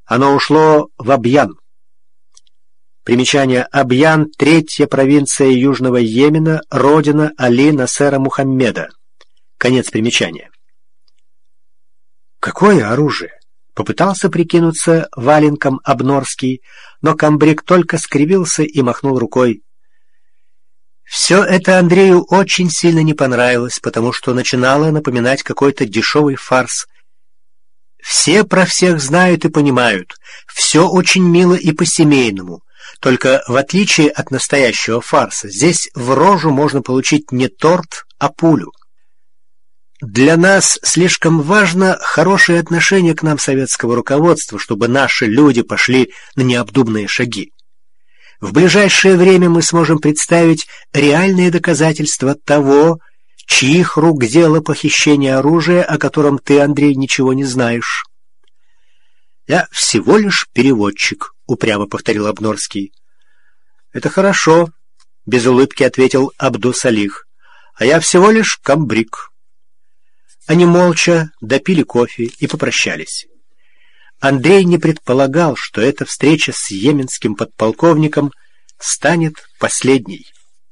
Оно ушло в Абьян. Примечание: Абьян — третья провинция Южного Йемена, родина Али Насера Мухаммеда. Конец примечания. Какое оружие? Попытался прикинуться валенком Обнорский, но комбриг только скривился и махнул рукой. Все это Андрею очень сильно не понравилось, потому что начинало напоминать какой-то дешевый фарс. Все про всех знают и понимают, все очень мило и по-семейному, только в отличие от настоящего фарса, здесь в рожу можно получить не торт, а пулю. Для нас слишком важно хорошее отношение к нам советского руководства, чтобы наши люди пошли на необдуманные шаги. В ближайшее время мы сможем представить реальные доказательства того, чьих рук дело похищение оружия, о котором ты, Андрей, ничего не знаешь. «Я всего лишь переводчик», — упрямо повторил Обнорский. «Это хорошо», — без улыбки ответил Абдус-Салих. «А я всего лишь комбриг». Они молча допили кофе и попрощались. Андрей не предполагал, что эта встреча с йеменским подполковником станет последней.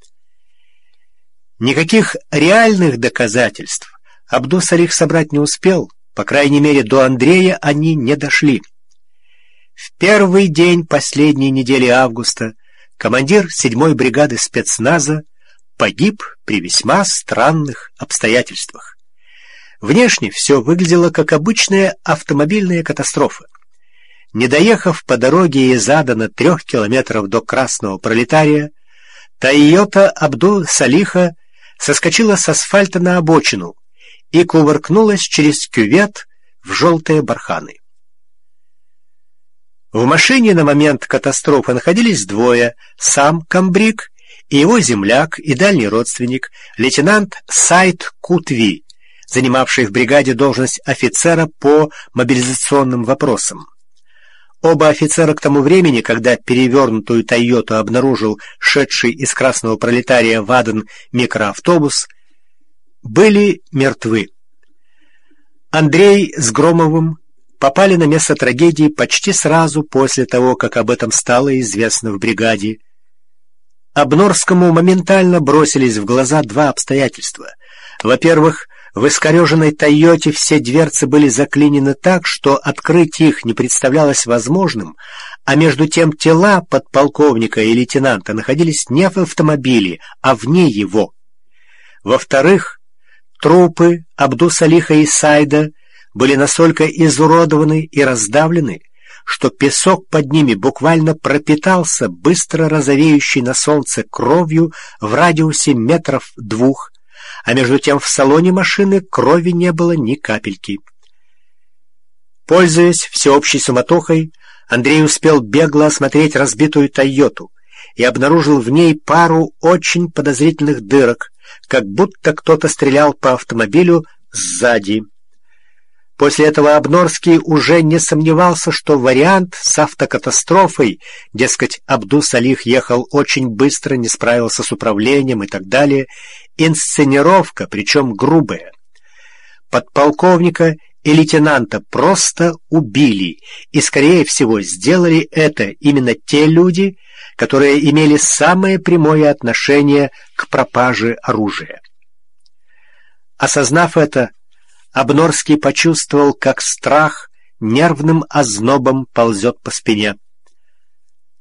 Никаких реальных доказательств Абдус-Салих собрать не успел, по крайней мере, до Андрея они не дошли. В первый день последней недели августа командир 7-й бригады спецназа погиб при весьма странных обстоятельствах. Внешне все выглядело как обычная автомобильная катастрофа. Не доехав по дороге из Адана 3 километров до Красного Пролетария, Тойота Абдус-Салиха соскочила с асфальта на обочину и кувыркнулась через кювет в желтые барханы. В машине на момент катастрофы находились двое: сам комбриг и его земляк и дальний родственник, лейтенант Сайд Кутви, занимавший в бригаде должность офицера по мобилизационным вопросам. Оба офицера к тому времени, когда перевернутую «Тойоту» обнаружил шедший из Красного Пролетария в Аден микроавтобус, были мертвы. Андрей с Громовым попали на место трагедии почти сразу после того, как об этом стало известно в бригаде. Обнорскому моментально бросились в глаза два обстоятельства. Во-первых, в искореженной «Тойоте» все дверцы были заклинены так, что открыть их не представлялось возможным, а между тем тела подполковника и лейтенанта находились не в автомобиле, а вне его. Во-вторых, трупы Абдус-Салиха и Сайда были настолько изуродованы и раздавлены, что песок под ними буквально пропитался быстро розовеющей на солнце кровью в радиусе 2 метров, а между тем в салоне машины крови не было ни капельки. Пользуясь всеобщей суматохой, Андрей успел бегло осмотреть разбитую «Тойоту» и обнаружил в ней пару очень подозрительных дырок, как будто кто-то стрелял по автомобилю сзади. После этого Обнорский уже не сомневался, что вариант с автокатастрофой, дескать, Абдус-Салих ехал очень быстро, не справился с управлением и так далее, инсценировка, причем грубая. Подполковника и лейтенанта просто убили, и, скорее всего, сделали это именно те люди, которые имели самое прямое отношение к пропаже оружия. Осознав это, Обнорский почувствовал, как страх нервным ознобом ползет по спине.